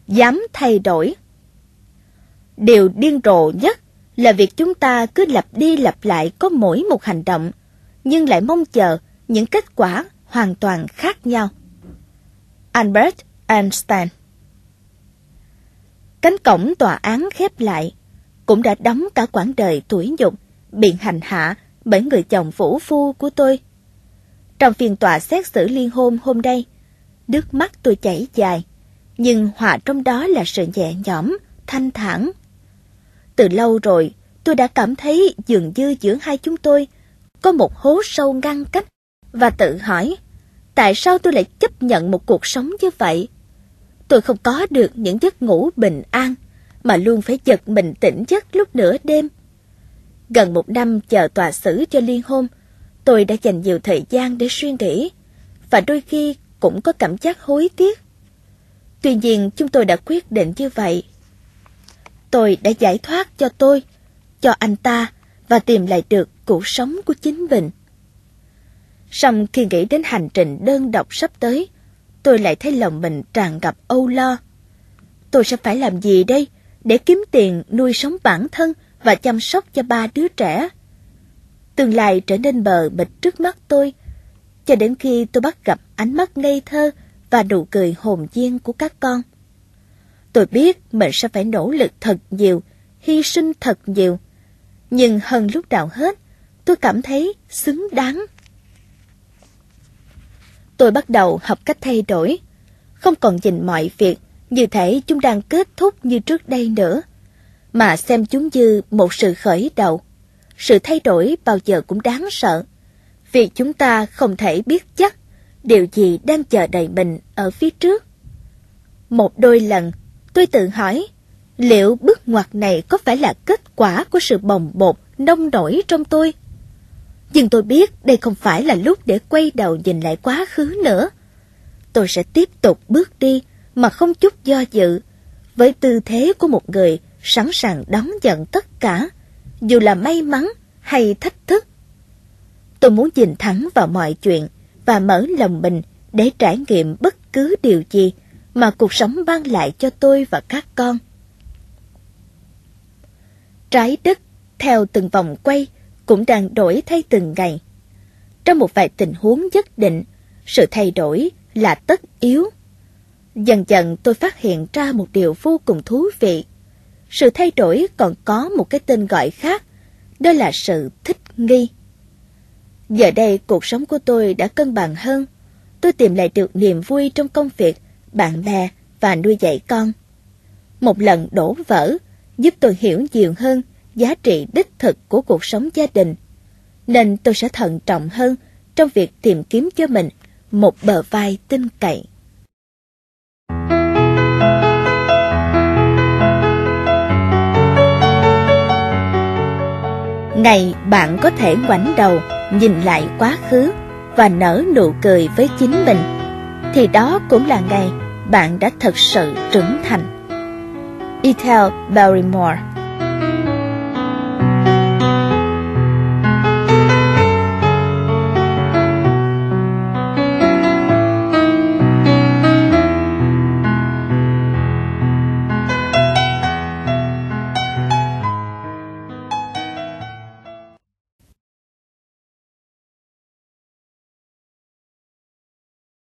dám thay đổi. Điều điên rồ nhất là việc chúng ta cứ lặp đi lặp lại có mỗi một hành động, nhưng lại mong chờ những kết quả hoàn toàn khác nhau. Albert Einstein. Cánh cổng tòa án khép lại, cũng đã đóng cả quãng đời tủi nhục, bị hành hạ bởi người chồng phũ phu của tôi. Trong phiên tòa xét xử ly hôn hôm nay, nước mắt tôi chảy dài, nhưng hòa trong đó là sự nhẹ nhõm, thanh thản. Từ lâu rồi, tôi đã cảm thấy dường như giữa hai chúng tôi có một hố sâu ngăn cách, và tự hỏi, tại sao tôi lại chấp nhận một cuộc sống như vậy? Tôi không có được những giấc ngủ bình an, mà luôn phải giật mình tỉnh giấc lúc nửa đêm. Gần 1 năm chờ tòa xử cho ly hôn, tôi đã dành nhiều thời gian để suy nghĩ, và đôi khi cũng có cảm giác hối tiếc. Tuy nhiên, chúng tôi đã quyết định như vậy. Tôi đã giải thoát cho tôi, cho anh ta, và tìm lại được cuộc sống của chính mình. Song khi nghĩ đến hành trình đơn độc sắp tới, tôi lại thấy lòng mình tràn ngập âu lo. Tôi sẽ phải làm gì đây để kiếm tiền nuôi sống bản thân và chăm sóc cho 3 đứa trẻ? Tương lai trở nên mờ mịt trước mắt tôi, cho đến khi tôi bắt gặp ánh mắt ngây thơ và nụ cười hồn nhiên của các con. Tôi biết mình sẽ phải nỗ lực thật nhiều, hy sinh thật nhiều, nhưng hơn lúc nào hết, tôi cảm thấy xứng đáng. Tôi bắt đầu học cách thay đổi, không còn nhìn mọi việc như thể chúng đang kết thúc như trước đây nữa, mà xem chúng như một sự khởi đầu. Sự thay đổi bao giờ cũng đáng sợ, vì chúng ta không thể biết chắc điều gì đang chờ đợi mình ở phía trước. Một đôi lần, tôi tự hỏi, liệu bước ngoặt này có phải là kết quả của sự bồng bột, nông nổi trong tôi? Nhưng tôi biết đây không phải là lúc để quay đầu nhìn lại quá khứ nữa. Tôi sẽ tiếp tục bước đi mà không chút do dự, với tư thế của một người sẵn sàng đón nhận tất cả, dù là may mắn hay thách thức. Tôi muốn nhìn thẳng vào mọi chuyện và mở lòng mình để trải nghiệm bất cứ điều gì mà cuộc sống mang lại cho tôi và các con. Trái đất theo từng vòng quay cũng đang đổi thay từng ngày. Trong một vài tình huống nhất định, sự thay đổi là tất yếu. Dần dần tôi phát hiện ra một điều vô cùng thú vị. Sự thay đổi còn có một cái tên gọi khác, đó là sự thích nghi. Giờ đây cuộc sống của tôi đã cân bằng hơn. Tôi tìm lại được niềm vui trong công việc, bạn bè và nuôi dạy con. Một lần đổ vỡ giúp tôi hiểu nhiều hơn giá trị đích thực của cuộc sống gia đình, nên tôi sẽ thận trọng hơn trong việc tìm kiếm cho mình một bờ vai tin cậy. Ngày bạn có thể ngoảnh đầu nhìn lại quá khứ và nở nụ cười với chính mình, thì đó cũng là ngày bạn đã thật sự trưởng thành. Ethel Barrymore.